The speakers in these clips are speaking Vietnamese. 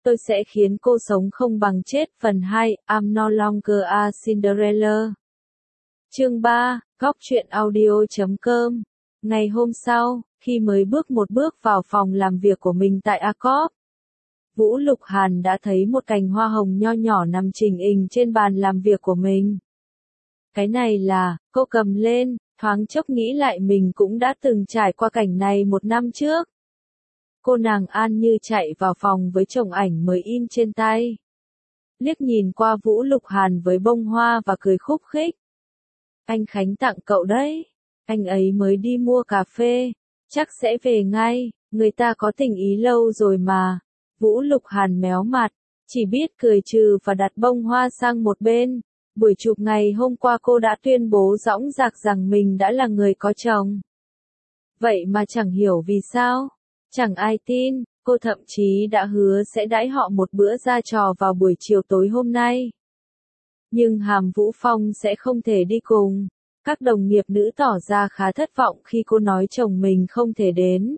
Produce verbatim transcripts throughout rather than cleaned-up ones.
Tôi sẽ khiến cô sống không bằng chết. Phần hai, I'm no longer a Cinderella. Chương ba, góc truyện audio chấm com. Ngày hôm sau, khi mới bước một bước vào phòng làm việc của mình tại Accorp, Vũ Lục Hàn đã thấy một cành hoa hồng nho nhỏ nằm chình ình trên bàn làm việc của mình. Cái này là, cô cầm lên, thoáng chốc nghĩ lại mình cũng đã từng trải qua cảnh này một năm trước. Cô nàng An Như chạy vào phòng với chồng ảnh mới in trên tay. Liếc nhìn qua Vũ Lục Hàn với bông hoa và cười khúc khích. Anh Khánh tặng cậu đấy. Anh ấy mới đi mua cà phê. Chắc sẽ về ngay, người ta có tình ý lâu rồi mà. Vũ Lục Hàn méo mặt, chỉ biết cười trừ và đặt bông hoa sang một bên. Buổi chụp ngày hôm qua cô đã tuyên bố dõng dạc rằng mình đã là người có chồng. Vậy mà chẳng hiểu vì sao. Chẳng ai tin, cô thậm chí đã hứa sẽ đãi họ một bữa ra trò vào buổi chiều tối hôm nay. Nhưng Hàm Vũ Phong sẽ không thể đi cùng. Các đồng nghiệp nữ tỏ ra khá thất vọng khi cô nói chồng mình không thể đến.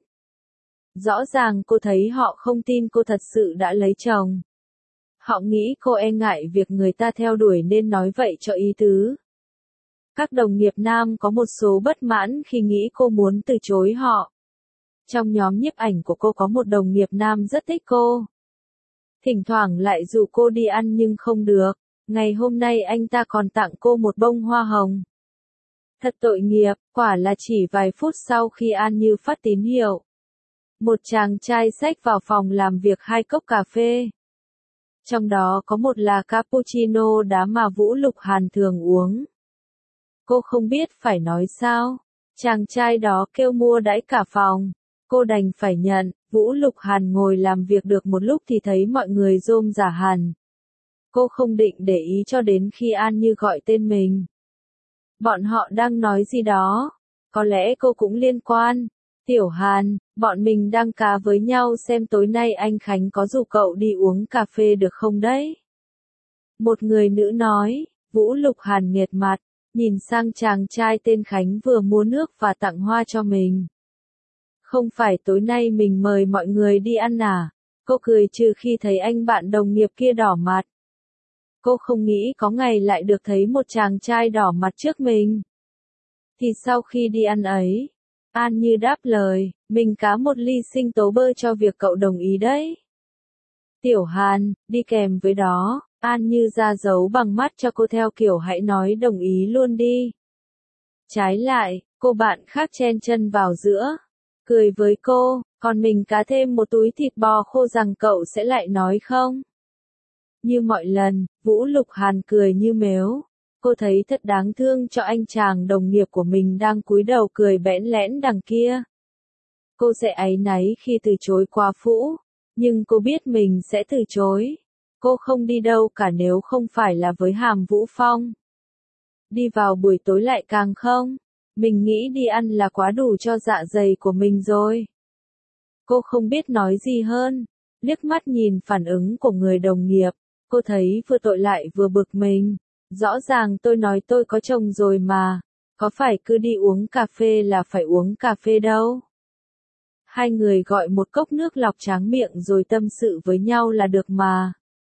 Rõ ràng cô thấy họ không tin cô thật sự đã lấy chồng. Họ nghĩ cô e ngại việc người ta theo đuổi nên nói vậy cho ý tứ. Các đồng nghiệp nam có một số bất mãn khi nghĩ cô muốn từ chối họ. Trong nhóm nhiếp ảnh của cô có một đồng nghiệp nam rất thích cô. Thỉnh thoảng lại rủ cô đi ăn nhưng không được. Ngày hôm nay anh ta còn tặng cô một bông hoa hồng. Thật tội nghiệp, quả là chỉ vài phút sau khi An Như phát tín hiệu. Một chàng trai xách vào phòng làm việc hai cốc cà phê. Trong đó có một là cappuccino đá mà Vũ Lục Hàn thường uống. Cô không biết phải nói sao. Chàng trai đó kêu mua đãi cả phòng. Cô đành phải nhận. Vũ Lục Hàn ngồi làm việc được một lúc thì thấy mọi người rôm rả hẳn. Cô không định để ý cho đến khi An Như gọi tên mình. Bọn họ đang nói gì đó. Có lẽ cô cũng liên quan. Tiểu Hàn, bọn mình đang cá với nhau xem tối nay anh Khánh có rủ cậu đi uống cà phê được không đấy? Một người nữ nói. Vũ Lục Hàn nghệt mặt, nhìn sang chàng trai tên Khánh vừa mua nước và tặng hoa cho mình. Không phải tối nay mình mời mọi người đi ăn à? Cô cười trừ khi thấy anh bạn đồng nghiệp kia đỏ mặt. Cô không nghĩ có ngày lại được thấy một chàng trai đỏ mặt trước mình. Thì sau khi đi ăn ấy, An Như đáp lời, mình cá một ly sinh tố bơ cho việc cậu đồng ý đấy. Tiểu Hàn, đi kèm với đó, An Như ra dấu bằng mắt cho cô theo kiểu hãy nói đồng ý luôn đi. Trái lại, cô bạn khác chen chân vào giữa, cười với cô, còn mình cá thêm một túi thịt bò khô rằng cậu sẽ lại nói không? Như mọi lần, Vũ Lục Hàn cười như mếu. Cô thấy thật đáng thương cho anh chàng đồng nghiệp của mình đang cúi đầu cười bẽn lẽn đằng kia. Cô sẽ áy náy khi từ chối quá phũ, nhưng cô biết mình sẽ từ chối. Cô không đi đâu cả nếu không phải là với Hàm Vũ Phong. Đi vào buổi tối lại càng không. Mình nghĩ đi ăn là quá đủ cho dạ dày của mình rồi. Cô không biết nói gì hơn. Liếc mắt nhìn phản ứng của người đồng nghiệp, cô thấy vừa tội lại vừa bực mình. Rõ ràng tôi nói tôi có chồng rồi mà, có phải cứ đi uống cà phê là phải uống cà phê đâu. Hai người gọi một cốc nước lọc tráng miệng rồi tâm sự với nhau là được mà.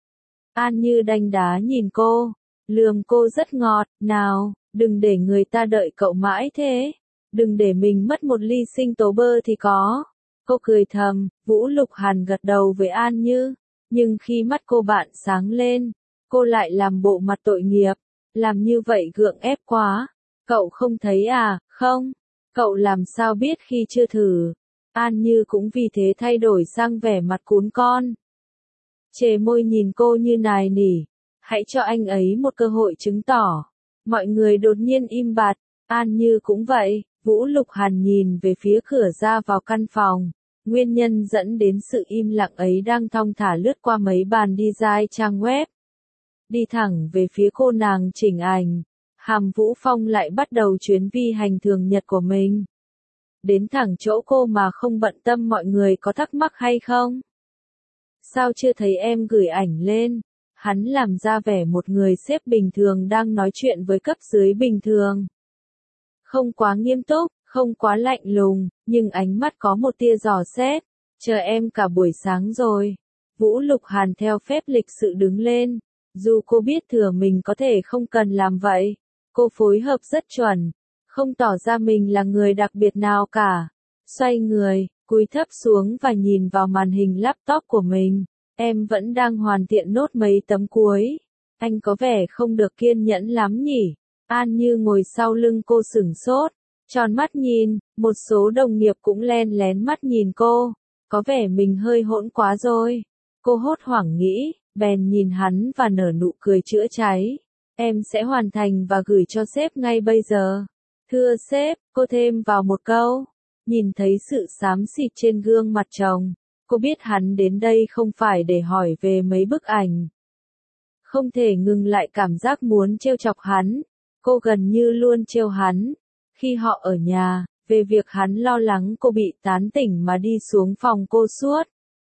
An Như đanh đá nhìn cô, lườm cô rất ngọt, nào, đừng để người ta đợi cậu mãi thế, đừng để mình mất một ly sinh tố bơ thì có. Cô cười thầm, Vũ Lục Hàn gật đầu với An Như, nhưng khi mắt cô bạn sáng lên, cô lại làm bộ mặt tội nghiệp, làm như vậy gượng ép quá. Cậu không thấy à, không? Cậu làm sao biết khi chưa thử? An Như cũng vì thế thay đổi sang vẻ mặt cún con. Chề môi nhìn cô như nài nỉ, hãy cho anh ấy một cơ hội chứng tỏ. Mọi người đột nhiên im bặt, An Như cũng vậy. Vũ Lục Hàn nhìn về phía cửa ra vào căn phòng. Nguyên nhân dẫn đến sự im lặng ấy đang thong thả lướt qua mấy bàn design trang web. Đi thẳng về phía cô nàng chỉnh ảnh. Hàm Vũ Phong lại bắt đầu chuyến vi hành thường nhật của mình. Đến thẳng chỗ cô mà không bận tâm mọi người có thắc mắc hay không. Sao chưa thấy em gửi ảnh lên? Hắn làm ra vẻ một người sếp bình thường đang nói chuyện với cấp dưới bình thường. Không quá nghiêm túc, không quá lạnh lùng, nhưng ánh mắt có một tia dò xét. Chờ em cả buổi sáng rồi. Vũ Lục Hàn theo phép lịch sự đứng lên. Dù cô biết thừa mình có thể không cần làm vậy, cô phối hợp rất chuẩn, không tỏ ra mình là người đặc biệt nào cả. Xoay người, cúi thấp xuống và nhìn vào màn hình laptop của mình. Em vẫn đang hoàn thiện nốt mấy tấm cuối. Anh có vẻ không được kiên nhẫn lắm nhỉ? An Như ngồi sau lưng cô sửng sốt, tròn mắt nhìn, một số đồng nghiệp cũng len lén mắt nhìn cô. Có vẻ mình hơi hỗn quá rồi. Cô hốt hoảng nghĩ, bèn nhìn hắn và nở nụ cười chữa cháy. Em sẽ hoàn thành và gửi cho sếp ngay bây giờ. Thưa sếp, cô thêm vào một câu. Nhìn thấy sự xám xịt trên gương mặt chồng, cô biết hắn đến đây không phải để hỏi về mấy bức ảnh. Không thể ngừng lại cảm giác muốn trêu chọc hắn. Cô gần như luôn trêu hắn. Khi họ ở nhà, về việc hắn lo lắng cô bị tán tỉnh mà đi xuống phòng cô suốt.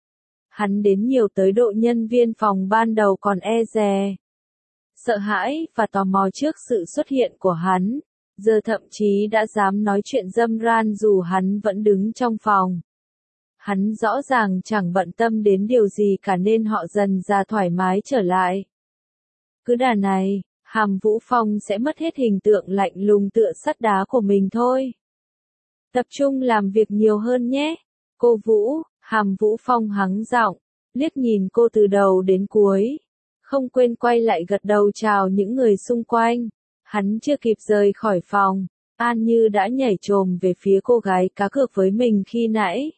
Hắn đến nhiều tới độ nhân viên phòng ban đầu còn e dè, sợ hãi và tò mò trước sự xuất hiện của hắn. Giờ thậm chí đã dám nói chuyện râm ran dù hắn vẫn đứng trong phòng. Hắn rõ ràng chẳng bận tâm đến điều gì cả nên họ dần ra thoải mái trở lại. Cứ đà này, Hàm Vũ Phong sẽ mất hết hình tượng lạnh lùng tựa sắt đá của mình thôi. Tập trung làm việc nhiều hơn nhé. Cô Vũ, Hàm Vũ Phong hắng giọng, liếc nhìn cô từ đầu đến cuối. Không quên quay lại gật đầu chào những người xung quanh. Hắn chưa kịp rời khỏi phòng, An Như đã nhảy chồm về phía cô gái cá cược với mình khi nãy.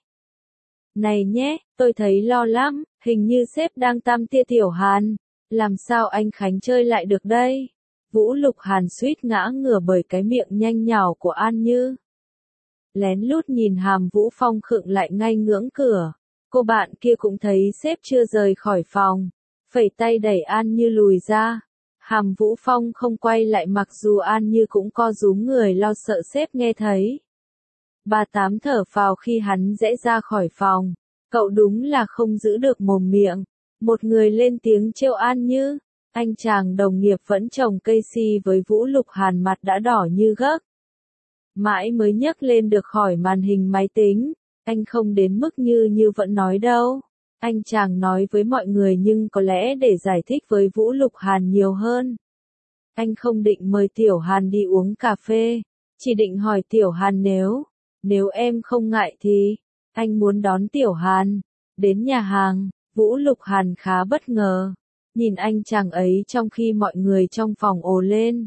Này nhé, tôi thấy lo lắm, hình như sếp đang tam tia Tiểu Hàn. Làm sao anh Khánh chơi lại được đây? Vũ Lục Hàn suýt ngã ngửa bởi cái miệng nhanh nhảu của An Như. Lén lút nhìn Hàm Vũ Phong khựng lại ngay ngưỡng cửa. Cô bạn kia cũng thấy sếp chưa rời khỏi phòng, phẩy tay đẩy An Như lùi ra. Hàm Vũ Phong không quay lại mặc dù An Như cũng co rúm người lo sợ sếp nghe thấy. Bà Tám thở phào khi hắn rẽ ra khỏi phòng. Cậu đúng là không giữ được mồm miệng. Một người lên tiếng trêu An Như. Anh chàng đồng nghiệp vẫn trồng cây si với Vũ Lục Hàn mặt đã đỏ như gấc. Mãi mới nhấc lên được khỏi màn hình máy tính. Anh không đến mức như như vẫn nói đâu. Anh chàng nói với mọi người nhưng có lẽ để giải thích với Vũ Lục Hàn nhiều hơn. Anh không định mời Tiểu Hàn đi uống cà phê. Chỉ định hỏi Tiểu Hàn nếu, nếu em không ngại thì, anh muốn đón Tiểu Hàn đến nhà hàng. Vũ Lục Hàn khá bất ngờ. Nhìn anh chàng ấy trong khi mọi người trong phòng ồ lên.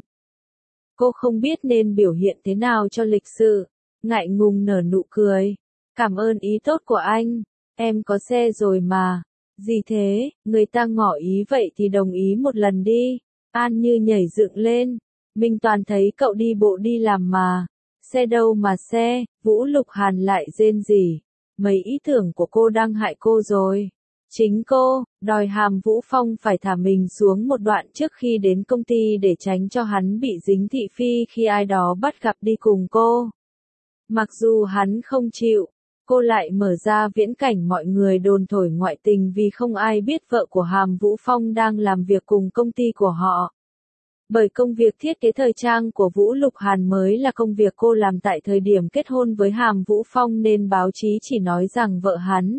Cô không biết nên biểu hiện thế nào cho lịch sự. Ngại ngùng nở nụ cười. Cảm ơn ý tốt của anh. Em có xe rồi mà. Gì thế, người ta ngỏ ý vậy thì đồng ý một lần đi. An Như nhảy dựng lên. Mình toàn thấy cậu đi bộ đi làm mà. Xe đâu mà xe, Vũ Lục Hàn lại rên rỉ. Mấy ý tưởng của cô đang hại cô rồi. Chính cô, đòi Hàm Vũ Phong phải thả mình xuống một đoạn trước khi đến công ty để tránh cho hắn bị dính thị phi khi ai đó bắt gặp đi cùng cô. Mặc dù hắn không chịu, cô lại mở ra viễn cảnh mọi người đồn thổi ngoại tình vì không ai biết vợ của Hàm Vũ Phong đang làm việc cùng công ty của họ. Bởi công việc thiết kế thời trang của Vũ Lục Hàn mới là công việc cô làm tại thời điểm kết hôn với Hàm Vũ Phong nên báo chí chỉ nói rằng vợ hắn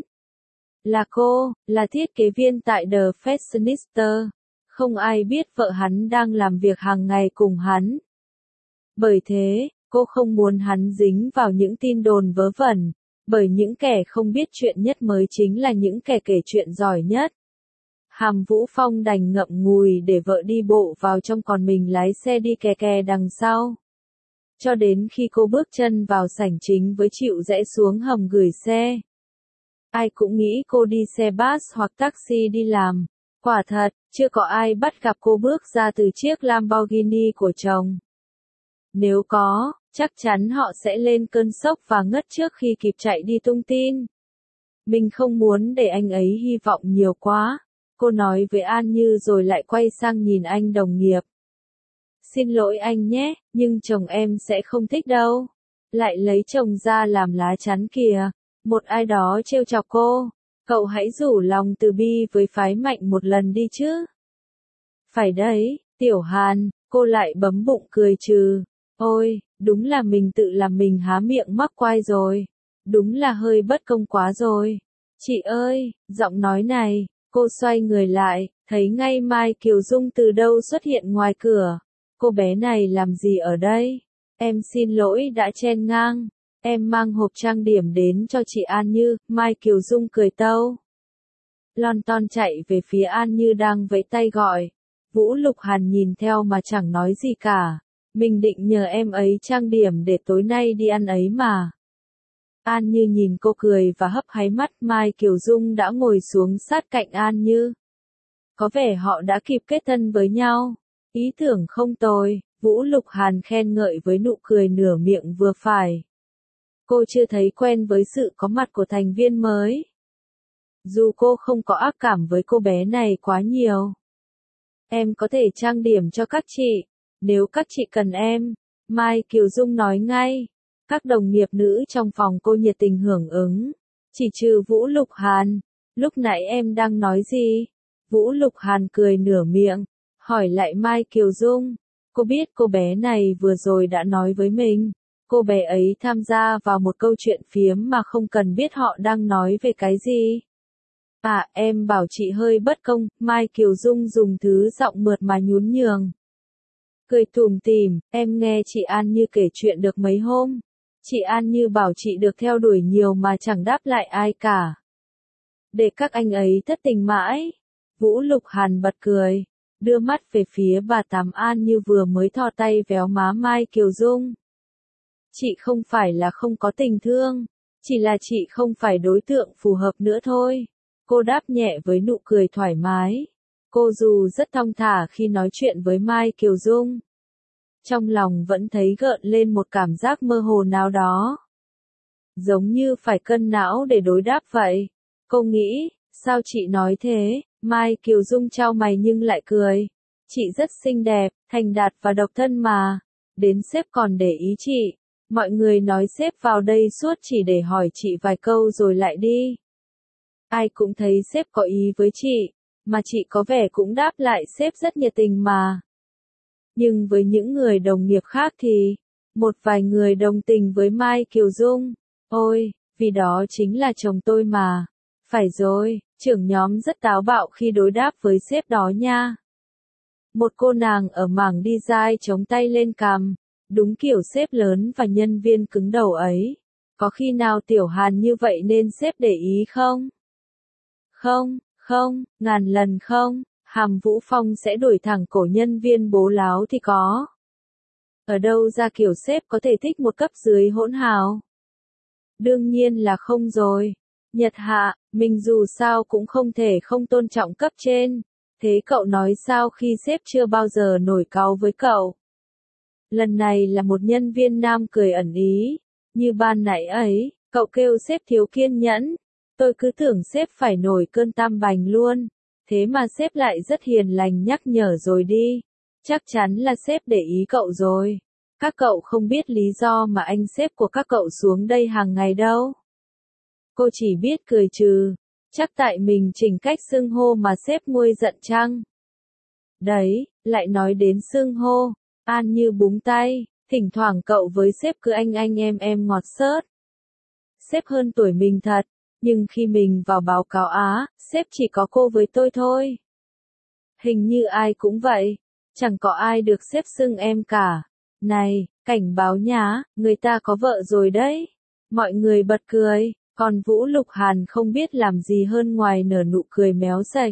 là cô, là thiết kế viên tại The Fashionista. Không ai biết vợ hắn đang làm việc hàng ngày cùng hắn. Bởi thế, cô không muốn hắn dính vào những tin đồn vớ vẩn, bởi những kẻ không biết chuyện nhất mới chính là những kẻ kể chuyện giỏi nhất. Hàm Vũ Phong đành ngậm ngùi để vợ đi bộ vào trong còn mình lái xe đi kè kè đằng sau. Cho đến khi cô bước chân vào sảnh chính với chịu rẽ xuống hầm gửi xe. Ai cũng nghĩ cô đi xe bus hoặc taxi đi làm. Quả thật, chưa có ai bắt gặp cô bước ra từ chiếc Lamborghini của chồng. Nếu có, chắc chắn họ sẽ lên cơn sốc và ngất trước khi kịp chạy đi tung tin. Mình không muốn để anh ấy hy vọng nhiều quá. Cô nói với An Như rồi lại quay sang nhìn anh đồng nghiệp. Xin lỗi anh nhé, nhưng chồng em sẽ không thích đâu. Lại lấy chồng ra làm lá chắn kìa. Một ai đó trêu chọc cô. Cậu hãy rủ lòng từ bi với phái mạnh một lần đi chứ. Phải đấy, Tiểu Hàn, cô lại bấm bụng cười trừ. Ôi, đúng là mình tự làm mình há miệng mắc quai rồi. Đúng là hơi bất công quá rồi. Chị ơi, giọng nói này, Cô xoay người lại, thấy ngay Mai Kiều Dung từ đâu xuất hiện ngoài cửa. Cô bé này làm gì ở đây? Em xin lỗi đã chen ngang. Em mang hộp trang điểm đến cho chị An Như, Mai Kiều Dung cười tâu. Lon ton chạy về phía An Như đang vẫy tay gọi. Vũ Lục Hàn nhìn theo mà chẳng nói gì cả. Mình định nhờ em ấy trang điểm để tối nay đi ăn ấy mà. An Như nhìn cô cười và hấp háy mắt. Mai Kiều Dung đã ngồi xuống sát cạnh An Như. Có vẻ họ đã kịp kết thân với nhau. Ý tưởng không tồi, Vũ Lục Hàn khen ngợi với nụ cười nửa miệng vừa phải. Cô chưa thấy quen với sự có mặt của thành viên mới. Dù cô không có ác cảm với cô bé này quá nhiều. Em có thể trang điểm cho các chị, nếu các chị cần em. Mai Kiều Dung nói ngay. Các đồng nghiệp nữ trong phòng cô nhiệt tình hưởng ứng. Chỉ trừ Vũ Lục Hàn. Lúc nãy em đang nói gì? Vũ Lục Hàn cười nửa miệng, hỏi lại Mai Kiều Dung. Cô biết cô bé này vừa rồi đã nói với mình. Cô bé ấy tham gia vào một câu chuyện phiếm mà không cần biết họ đang nói về cái gì. À, em bảo chị hơi bất công. Mai Kiều Dung dùng thứ giọng mượt mà nhún nhường. Cười tủm tỉm, em nghe chị An Như kể chuyện được mấy hôm. Chị An Như bảo chị được theo đuổi nhiều mà chẳng đáp lại ai cả. Để các anh ấy thất tình mãi. Vũ Lục Hàn bật cười, đưa mắt về phía bà Tám An Như vừa mới thò tay véo má Mai Kiều Dung. Chị không phải là không có tình thương, chỉ là chị không phải đối tượng phù hợp nữa thôi. Cô đáp nhẹ với nụ cười thoải mái. Cô dù rất thong thả khi nói chuyện với Mai Kiều Dung. Trong lòng vẫn thấy gợn lên một cảm giác mơ hồ nào đó. Giống như phải cân não để đối đáp vậy. Cô nghĩ, sao chị nói thế? Mai Kiều Dung chau mày nhưng lại cười. Chị rất xinh đẹp, thành đạt và độc thân mà. Đến sếp còn để ý chị. Mọi người nói sếp vào đây suốt chỉ để hỏi chị vài câu rồi lại đi. Ai cũng thấy sếp có ý với chị, mà chị có vẻ cũng đáp lại sếp rất nhiệt tình mà. Nhưng với những người đồng nghiệp khác thì, một vài người đồng tình với Mai Kiều Dung. Ôi, vì đó chính là chồng tôi mà. Phải rồi, trưởng nhóm rất táo bạo khi đối đáp với sếp đó nha. Một cô nàng ở mảng design chống tay lên cằm, đúng kiểu sếp lớn và nhân viên cứng đầu ấy. Có khi nào Tiểu Hàn như vậy nên sếp để ý không? Không, không, ngàn lần không. Hàm Vũ Phong sẽ đuổi thẳng cổ nhân viên bố láo thì có. Ở đâu ra kiểu sếp có thể thích một cấp dưới hỗn hào? Đương nhiên là không rồi. Nhật Hạ, mình dù sao cũng không thể không tôn trọng cấp trên. Thế cậu nói sao khi sếp chưa bao giờ nổi cáu với cậu? Lần này là một nhân viên nam cười ẩn ý. Như ban nãy ấy, cậu kêu sếp thiếu kiên nhẫn. Tôi cứ tưởng sếp phải nổi cơn tam bành luôn. Thế mà sếp lại rất hiền lành nhắc nhở rồi đi. Chắc chắn là sếp để ý cậu rồi. Các cậu không biết lý do mà anh sếp của các cậu xuống đây hàng ngày đâu. Cô chỉ biết cười trừ. Chắc tại mình chỉnh cách xưng hô mà sếp nguôi giận chăng? Đấy, lại nói đến xưng hô. An Như búng tay. Thỉnh thoảng cậu với sếp cứ anh anh em em ngọt xớt. Sếp hơn tuổi mình thật. Nhưng khi mình vào báo cáo Á, sếp chỉ có cô với tôi thôi. Hình như ai cũng vậy. Chẳng có ai được sếp xưng em cả. Này, cảnh báo nhá, người ta có vợ rồi đấy. Mọi người bật cười, còn Vũ Lục Hàn không biết làm gì hơn ngoài nở nụ cười méo sạch.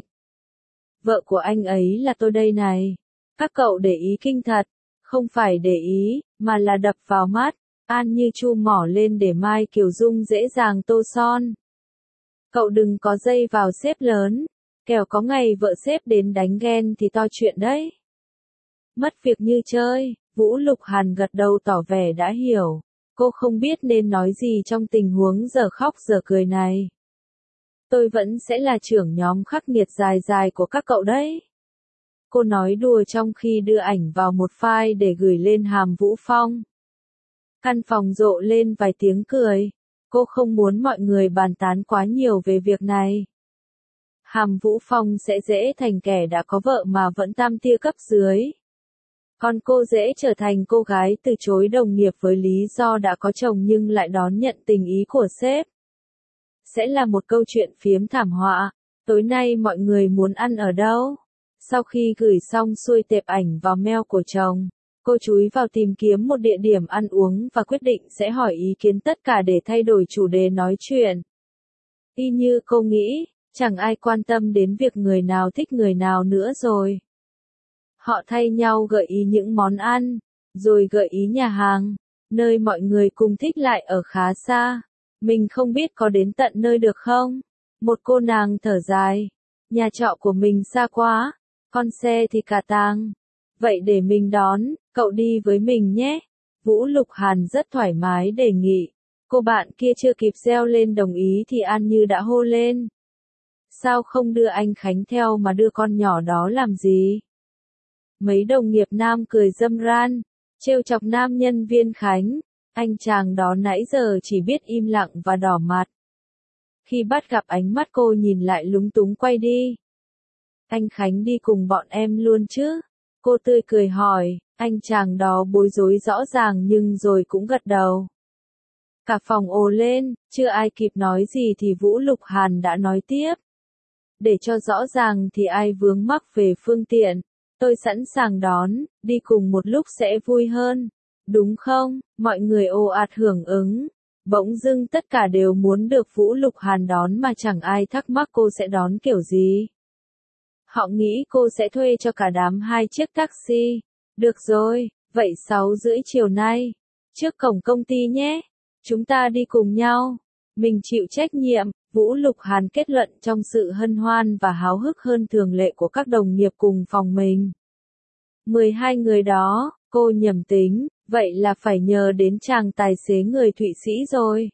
Vợ của anh ấy là tôi đây này. Các cậu để ý kinh thật. Không phải để ý, mà là đập vào mắt. An Như chu mỏ lên để Mai Kiều Dung dễ dàng tô son. Cậu đừng có dây vào sếp lớn, kẻo có ngày vợ sếp đến đánh ghen thì to chuyện đấy. Mất việc như chơi, Vũ Lục Hàn gật đầu tỏ vẻ đã hiểu. Cô không biết nên nói gì trong tình huống giờ khóc giờ cười này. Tôi vẫn sẽ là trưởng nhóm khắc nghiệt dài dài của các cậu đấy. Cô nói đùa trong khi đưa ảnh vào một file để gửi lên Hàm Vũ Phong. Căn phòng rộ lên vài tiếng cười. Cô không muốn mọi người bàn tán quá nhiều về việc này. Hàm Vũ Phong sẽ dễ thành kẻ đã có vợ mà vẫn tam tia cấp dưới. Còn cô dễ trở thành cô gái từ chối đồng nghiệp với lý do đã có chồng nhưng lại đón nhận tình ý của sếp. Sẽ là một câu chuyện phiếm thảm họa. Tối nay mọi người muốn ăn ở đâu? Sau khi gửi xong xuôi tệp ảnh vào mail của chồng, cô chúi vào tìm kiếm một địa điểm ăn uống và quyết định sẽ hỏi ý kiến tất cả để thay đổi chủ đề nói chuyện. Y như cô nghĩ, chẳng ai quan tâm đến việc người nào thích người nào nữa rồi. Họ thay nhau gợi ý những món ăn, rồi gợi ý nhà hàng, nơi mọi người cùng thích lại ở khá xa. Mình không biết có đến tận nơi được không? Một cô nàng thở dài. Nhà trọ của mình xa quá, con xe thì cả tang. Vậy để mình đón, cậu đi với mình nhé. Vũ Lục Hàn rất thoải mái đề nghị. Cô bạn kia chưa kịp reo lên đồng ý thì An Như đã hô lên. Sao không đưa anh Khánh theo mà đưa con nhỏ đó làm gì? Mấy đồng nghiệp nam cười râm ran, trêu chọc nam nhân viên Khánh. Anh chàng đó nãy giờ chỉ biết im lặng và đỏ mặt. Khi bắt gặp ánh mắt cô nhìn lại lúng túng quay đi. Anh Khánh đi cùng bọn em luôn chứ? Cô tươi cười hỏi, anh chàng đó bối rối rõ ràng nhưng rồi cũng gật đầu. Cả phòng ồ lên, chưa ai kịp nói gì thì Vũ Lục Hàn đã nói tiếp. Để cho rõ ràng thì ai vướng mắc về phương tiện, tôi sẵn sàng đón, đi cùng một lúc sẽ vui hơn. Đúng không? Mọi người ồ ạt hưởng ứng. Bỗng dưng tất cả đều muốn được Vũ Lục Hàn đón mà chẳng ai thắc mắc cô sẽ đón kiểu gì. Họ nghĩ cô sẽ thuê cho cả đám hai chiếc taxi. Được rồi, vậy sáu rưỡi chiều nay. Trước cổng công ty nhé. Chúng ta đi cùng nhau. Mình chịu trách nhiệm, Vũ Lục Hàn kết luận trong sự hân hoan và háo hức hơn thường lệ của các đồng nghiệp cùng phòng mình. mười hai người đó, cô nhầm tính, vậy là phải nhờ đến chàng tài xế người Thụy Sĩ rồi.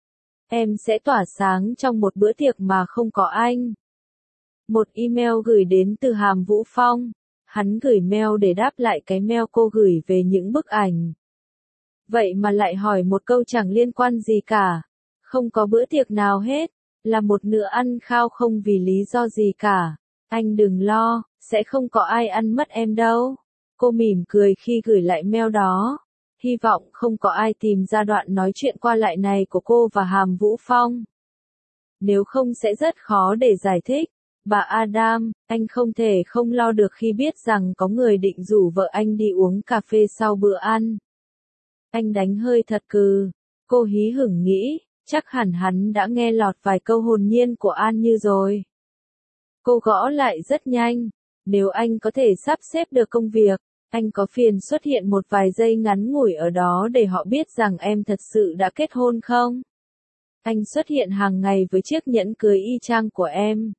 Em sẽ tỏa sáng trong một bữa tiệc mà không có anh. Một email gửi đến từ Hàm Vũ Phong. Hắn gửi mail để đáp lại cái mail cô gửi về những bức ảnh. Vậy mà lại hỏi một câu chẳng liên quan gì cả. Không có bữa tiệc nào hết, là một bữa ăn khao không vì lý do gì cả. Anh đừng lo, sẽ không có ai ăn mất em đâu. Cô mỉm cười khi gửi lại mail đó. Hy vọng không có ai tìm ra đoạn nói chuyện qua lại này của cô và Hàm Vũ Phong. Nếu không sẽ rất khó để giải thích. Bà Adam, anh không thể không lo được khi biết rằng có người định rủ vợ anh đi uống cà phê sau bữa ăn. Anh đánh hơi thật cừ. Cô hí hửng nghĩ, chắc hẳn hắn đã nghe lọt vài câu hồn nhiên của An Như rồi. Cô gõ lại rất nhanh. Nếu anh có thể sắp xếp được công việc, anh có phiền xuất hiện một vài giây ngắn ngủi ở đó để họ biết rằng em thật sự đã kết hôn không? Anh xuất hiện hàng ngày với chiếc nhẫn cưới y chang của em.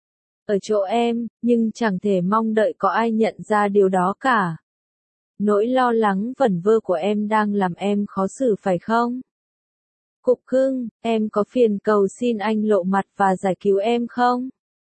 Ở chỗ em, nhưng chẳng thể mong đợi có ai nhận ra điều đó cả. Nỗi lo lắng vẩn vơ của em đang làm em khó xử phải không? Cục cưng, em có phiền cầu xin anh lộ mặt và giải cứu em không?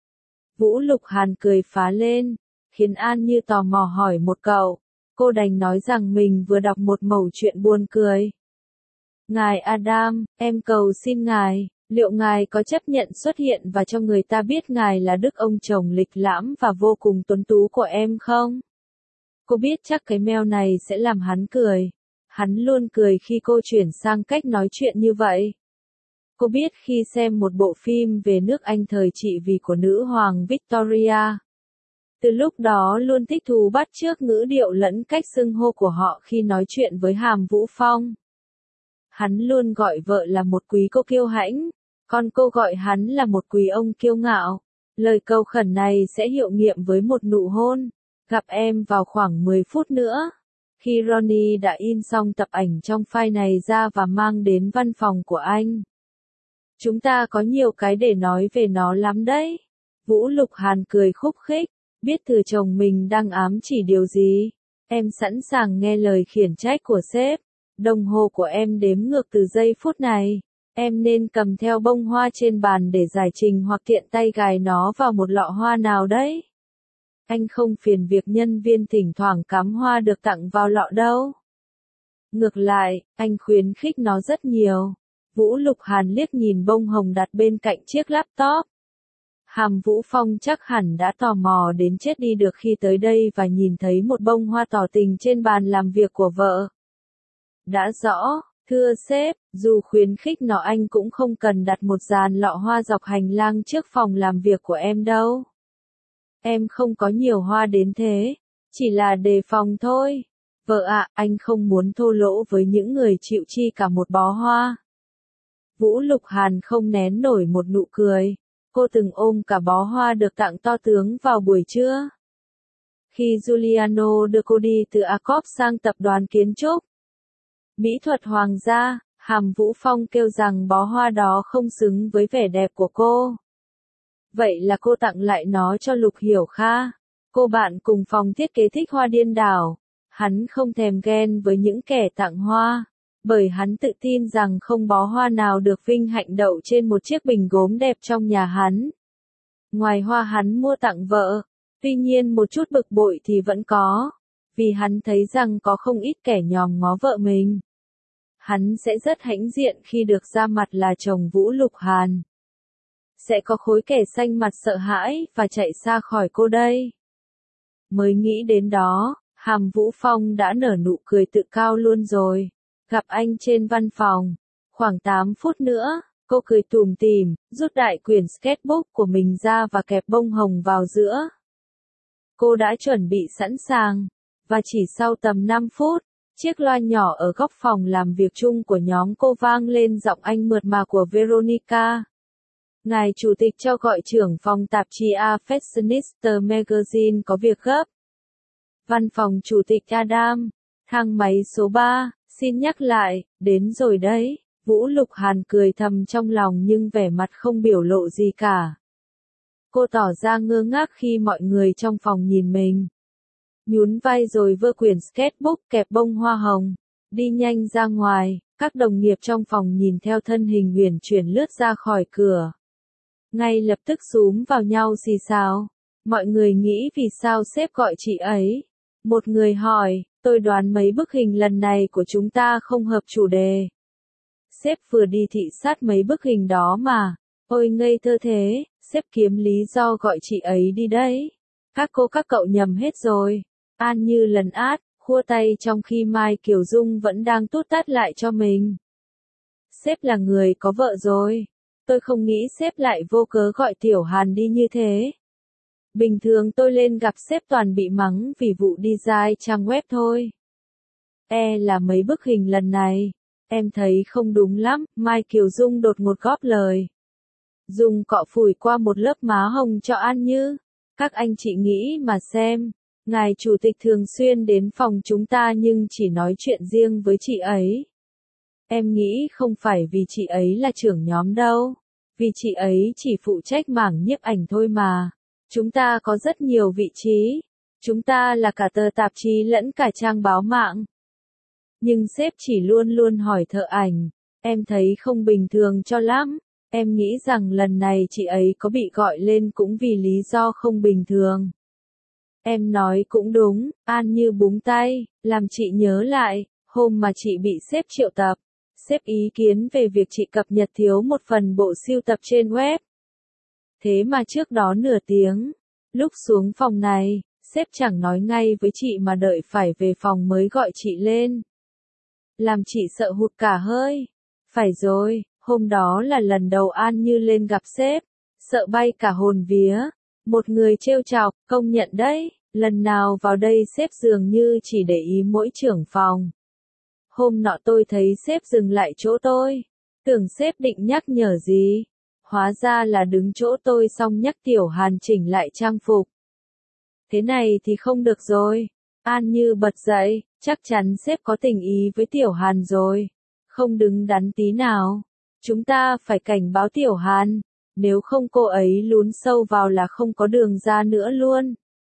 Vũ Lục Hàn cười phá lên, khiến An Như tò mò hỏi một câu. Cô đành nói rằng mình vừa đọc một mẩu chuyện buồn cười. Ngài Adam, em cầu xin ngài, liệu ngài có chấp nhận xuất hiện và cho người ta biết ngài là đức ông chồng lịch lãm và vô cùng tuấn tú của em không? Cô biết chắc cái mail này sẽ làm hắn cười. Hắn luôn cười khi cô chuyển sang cách nói chuyện như vậy. Cô biết khi xem một bộ phim về nước Anh thời trị vì của nữ hoàng Victoria. Từ lúc đó luôn thích thú bắt chước ngữ điệu lẫn cách xưng hô của họ khi nói chuyện với Hàm Vũ Phong. Hắn luôn gọi vợ là một quý cô kiêu hãnh, còn cô gọi hắn là một quý ông kiêu ngạo. Lời cầu khẩn này sẽ hiệu nghiệm với một nụ hôn. Gặp em vào khoảng mười phút nữa. Khi Ronnie đã in xong tập ảnh trong file này ra và mang đến văn phòng của anh. Chúng ta có nhiều cái để nói về nó lắm đấy. Vũ Lục Hàn cười khúc khích, biết thừa chồng mình đang ám chỉ điều gì. Em sẵn sàng nghe lời khiển trách của sếp. Đồng hồ của em đếm ngược từ giây phút này. Em nên cầm theo bông hoa trên bàn để giải trình hoặc tiện tay gài nó vào một lọ hoa nào đấy. Anh không phiền việc nhân viên thỉnh thoảng cắm hoa được tặng vào lọ đâu. Ngược lại, anh khuyến khích nó rất nhiều. Vũ Lục Hàn liếc nhìn bông hồng đặt bên cạnh chiếc laptop. Hàm Vũ Phong chắc hẳn đã tò mò đến chết đi được khi tới đây và nhìn thấy một bông hoa tỏ tình trên bàn làm việc của vợ. Đã rõ, Thưa sếp, dù khuyến khích nó anh cũng không cần đặt một dàn lọ hoa dọc hành lang trước phòng làm việc của em đâu. Em không có nhiều hoa đến thế, chỉ là đề phòng thôi. Vợ ạ, anh không muốn thô lỗ với những người chịu chi cả một bó hoa. Vũ Lục Hàn không nén nổi một nụ cười. Cô từng ôm cả bó hoa được tặng to tướng vào buổi trưa. Khi Giuliano đưa cô đi từ Accorp sang tập đoàn kiến trúc mỹ thuật hoàng gia, Hàm Vũ Phong kêu rằng bó hoa đó không xứng với vẻ đẹp của cô. Vậy là cô tặng lại nó cho Lục Hiểu Kha. Cô bạn cùng phòng thiết kế thích hoa điên đảo. Hắn không thèm ghen với những kẻ tặng hoa, bởi hắn tự tin rằng không bó hoa nào được vinh hạnh đậu trên một chiếc bình gốm đẹp trong nhà hắn. Ngoài hoa hắn mua tặng vợ, tuy nhiên một chút bực bội thì vẫn có, vì hắn thấy rằng có không ít kẻ nhòm ngó vợ mình. Hắn sẽ rất hãnh diện khi được ra mặt là chồng Vũ Lục Hàn. Sẽ có khối kẻ xanh mặt sợ hãi và chạy xa khỏi cô đây. Mới nghĩ đến đó, Hàm Vũ Phong đã nở nụ cười tự cao luôn rồi. Gặp anh trên văn phòng. Khoảng tám phút nữa, cô cười tủm tỉm, rút đại quyển sketchbook của mình ra và kẹp bông hồng vào giữa. Cô đã chuẩn bị sẵn sàng. Và chỉ sau tầm năm phút, chiếc loa nhỏ ở góc phòng làm việc chung của nhóm cô vang lên giọng anh mượt mà của Veronica. Ngài chủ tịch cho gọi trưởng phòng tạp chí A Fashionista Magazine có việc gấp. Văn phòng chủ tịch Adam, thang máy số ba, xin nhắc lại, đến rồi đấy. Vũ Lục Hàn cười thầm trong lòng nhưng vẻ mặt không biểu lộ gì cả. Cô tỏ ra ngơ ngác khi mọi người trong phòng nhìn mình. Nhún vai rồi vơ quyển sketchbook kẹp bông hoa hồng, đi nhanh ra ngoài. Các đồng nghiệp trong phòng nhìn theo thân hình uyển chuyển lướt ra khỏi cửa. Ngay lập tức xúm vào nhau xì xào. Mọi người nghĩ vì sao sếp gọi chị ấy. Một người hỏi, tôi đoán mấy bức hình lần này của chúng ta không hợp chủ đề. Sếp vừa đi thị sát mấy bức hình đó mà. Ôi ngây thơ thế, sếp kiếm lý do gọi chị ấy đi đấy. Các cô các cậu nhầm hết rồi. An Như lần át, khua tay trong khi Mai Kiều Dung vẫn đang tút tát lại cho mình. Sếp là người có vợ rồi. Tôi không nghĩ sếp lại vô cớ gọi Tiểu Hàn đi như thế. Bình thường tôi lên gặp sếp toàn bị mắng vì vụ design trang web thôi. E là mấy bức hình lần này, em thấy không đúng lắm, Mai Kiều Dung đột ngột góp lời. Dung cọ phủi qua một lớp má hồng cho An Như. Các anh chị nghĩ mà xem, ngài chủ tịch thường xuyên đến phòng chúng ta nhưng chỉ nói chuyện riêng với chị ấy. Em nghĩ không phải vì chị ấy là trưởng nhóm đâu, vì chị ấy chỉ phụ trách mảng nhiếp ảnh thôi mà. Chúng ta có rất nhiều vị trí. Chúng ta là cả tờ tạp chí lẫn cả trang báo mạng. Nhưng sếp chỉ luôn luôn hỏi thợ ảnh. Em thấy không bình thường cho lắm. Em nghĩ rằng lần này chị ấy có bị gọi lên cũng vì lý do không bình thường. Em nói cũng đúng, An Như búng tay, làm chị nhớ lại, hôm mà chị bị sếp triệu tập. Sếp ý kiến về việc chị cập nhật thiếu một phần bộ sưu tập trên web. Thế mà trước đó nửa tiếng, lúc xuống phòng này, sếp chẳng nói ngay với chị mà đợi phải về phòng mới gọi chị lên. Làm chị sợ hụt cả hơi. Phải rồi, hôm đó là lần đầu An Như lên gặp sếp, sợ bay cả hồn vía. Một người trêu chọc, công nhận đấy, lần nào vào đây sếp dường như chỉ để ý mỗi trưởng phòng. Hôm nọ tôi thấy sếp dừng lại chỗ tôi, tưởng sếp định nhắc nhở gì. Hóa ra là đứng chỗ tôi xong nhắc Tiểu Hàn chỉnh lại trang phục. Thế này thì không được rồi. An Như bật dậy, chắc chắn sếp có tình ý với Tiểu Hàn rồi. Không đứng đắn tí nào. Chúng ta phải cảnh báo Tiểu Hàn. Nếu không cô ấy lún sâu vào là không có đường ra nữa luôn.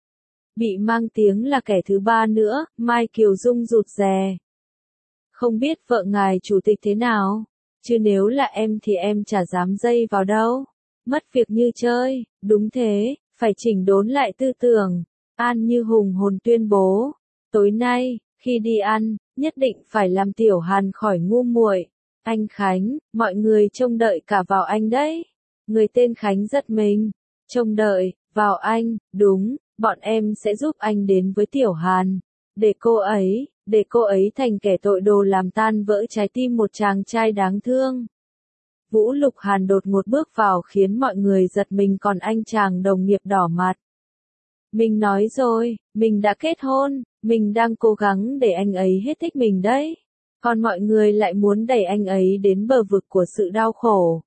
Bị mang tiếng là kẻ thứ ba nữa, Mai Kiều Dung rụt rè. Không biết vợ ngài chủ tịch thế nào? Chứ nếu là em thì em chả dám dây vào đâu. Mất việc như chơi, đúng thế, phải chỉnh đốn lại tư tưởng. An Như hùng hồn tuyên bố. Tối nay, khi đi ăn, nhất định phải làm Tiểu Hàn khỏi ngu muội. Anh Khánh, mọi người trông đợi cả vào anh đấy. Người tên Khánh giật mình. Trông đợi, vào anh, đúng, bọn em sẽ giúp anh đến với Tiểu Hàn. Để cô ấy, để cô ấy thành kẻ tội đồ làm tan vỡ trái tim một chàng trai đáng thương. Vũ Lục Hàn đột ngột bước vào khiến mọi người giật mình, còn anh chàng đồng nghiệp đỏ mặt. Mình nói rồi, mình đã kết hôn, mình đang cố gắng để anh ấy hết thích mình đấy. Còn mọi người lại muốn đẩy anh ấy đến bờ vực của sự đau khổ.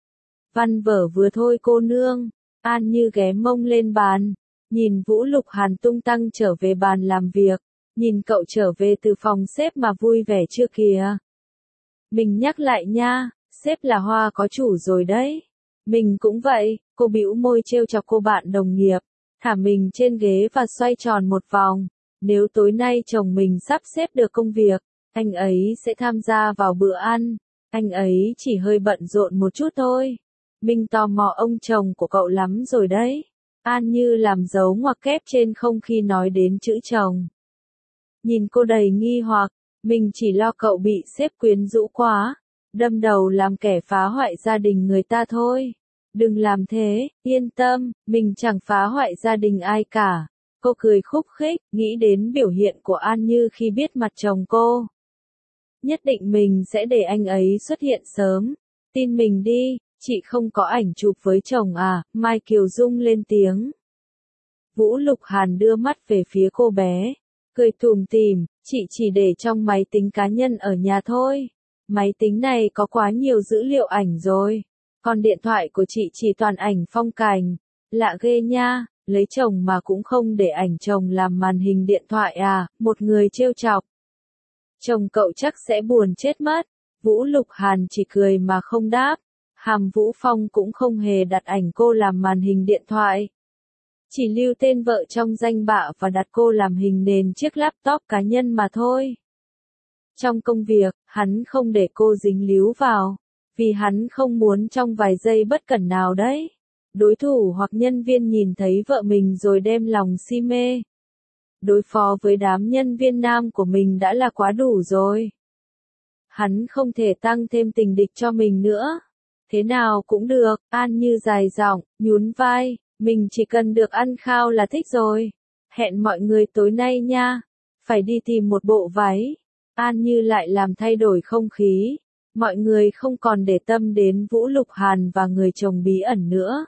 Văn vở vừa thôi cô nương. An Như ghé mông lên bàn, nhìn Vũ Lục Hàn tung tăng trở về bàn làm việc, nhìn cậu trở về từ phòng sếp mà vui vẻ chưa kìa. Mình nhắc lại nha, sếp là hoa có chủ rồi đấy. Mình cũng vậy, cô bĩu môi trêu chọc cô bạn đồng nghiệp, thả mình trên ghế và xoay tròn một vòng. Nếu tối nay chồng mình sắp xếp được công việc, anh ấy sẽ tham gia vào bữa ăn, anh ấy chỉ hơi bận rộn một chút thôi. Mình tò mò ông chồng của cậu lắm rồi đấy. An Như làm dấu ngoặc kép trên không khi nói đến chữ chồng. Nhìn cô đầy nghi hoặc, mình chỉ lo cậu bị sếp quyến rũ quá, đâm đầu làm kẻ phá hoại gia đình người ta thôi. Đừng làm thế, yên tâm, mình chẳng phá hoại gia đình ai cả. Cô cười khúc khích, nghĩ đến biểu hiện của An Như khi biết mặt chồng cô. Nhất định mình sẽ để anh ấy xuất hiện sớm. Tin mình đi, chị không có ảnh chụp với chồng à? Mai Kiều Dung lên tiếng. Vũ Lục Hàn đưa mắt về phía cô bé, cười tủm tỉm, chị chỉ để trong máy tính cá nhân ở nhà thôi. Máy tính này có quá nhiều dữ liệu ảnh rồi. Còn điện thoại của chị chỉ toàn ảnh phong cảnh. Lạ ghê nha, lấy chồng mà cũng không để ảnh chồng làm màn hình điện thoại à? Một người trêu chọc. Chồng cậu chắc sẽ buồn chết mất. Vũ Lục Hàn chỉ cười mà không đáp. Hàm Vũ Phong cũng không hề đặt ảnh cô làm màn hình điện thoại. Chỉ lưu tên vợ trong danh bạ và đặt cô làm hình nền chiếc laptop cá nhân mà thôi. Trong công việc, hắn không để cô dính líu vào, vì hắn không muốn trong vài giây bất cẩn nào đấy, đối thủ hoặc nhân viên nhìn thấy vợ mình rồi đem lòng si mê. Đối phó với đám nhân viên nam của mình đã là quá đủ rồi. Hắn không thể tăng thêm tình địch cho mình nữa. Thế nào cũng được, An Như dài giọng, nhún vai, mình chỉ cần được ăn khao là thích rồi. Hẹn mọi người tối nay nha, phải đi tìm một bộ váy. An Như lại làm thay đổi không khí, mọi người không còn để tâm đến Vũ Lục Hàn và người chồng bí ẩn nữa.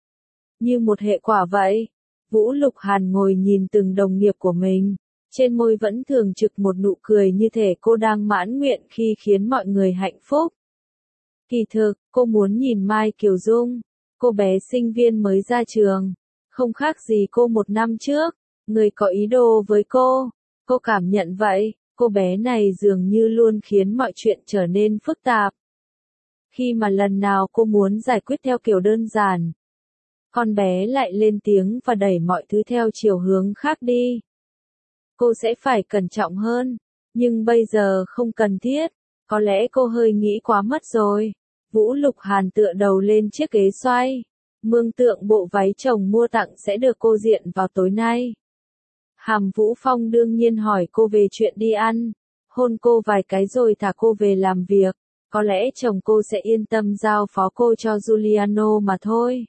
Như một hệ quả vậy, Vũ Lục Hàn ngồi nhìn từng đồng nghiệp của mình, trên môi vẫn thường trực một nụ cười như thể cô đang mãn nguyện khi khiến mọi người hạnh phúc. Kỳ thực, cô muốn nhìn Mai Kiều Dung, cô bé sinh viên mới ra trường, không khác gì cô một năm trước, người có ý đồ với cô. Cô cảm nhận vậy, cô bé này dường như luôn khiến mọi chuyện trở nên phức tạp. Khi mà lần nào cô muốn giải quyết theo kiểu đơn giản, con bé lại lên tiếng và đẩy mọi thứ theo chiều hướng khác đi. Cô sẽ phải cẩn trọng hơn, nhưng bây giờ không cần thiết, có lẽ cô hơi nghĩ quá mất rồi. Vũ Lục Hàn tựa đầu lên chiếc ghế xoay, mường tượng bộ váy chồng mua tặng sẽ được cô diện vào tối nay. Hàm Vũ Phong đương nhiên hỏi cô về chuyện đi ăn, hôn cô vài cái rồi thả cô về làm việc, có lẽ chồng cô sẽ yên tâm giao phó cô cho Giuliano mà thôi.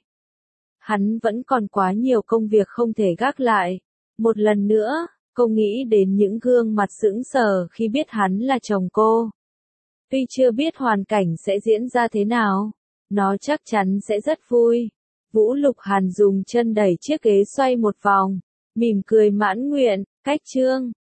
Hắn vẫn còn quá nhiều công việc không thể gác lại. Một lần nữa, cô nghĩ đến những gương mặt sững sờ khi biết hắn là chồng cô. Tuy chưa biết hoàn cảnh sẽ diễn ra thế nào, nó chắc chắn sẽ rất vui. Vũ Lục Hàn dùng chân đẩy chiếc ghế xoay một vòng, mỉm cười mãn nguyện, cách chương.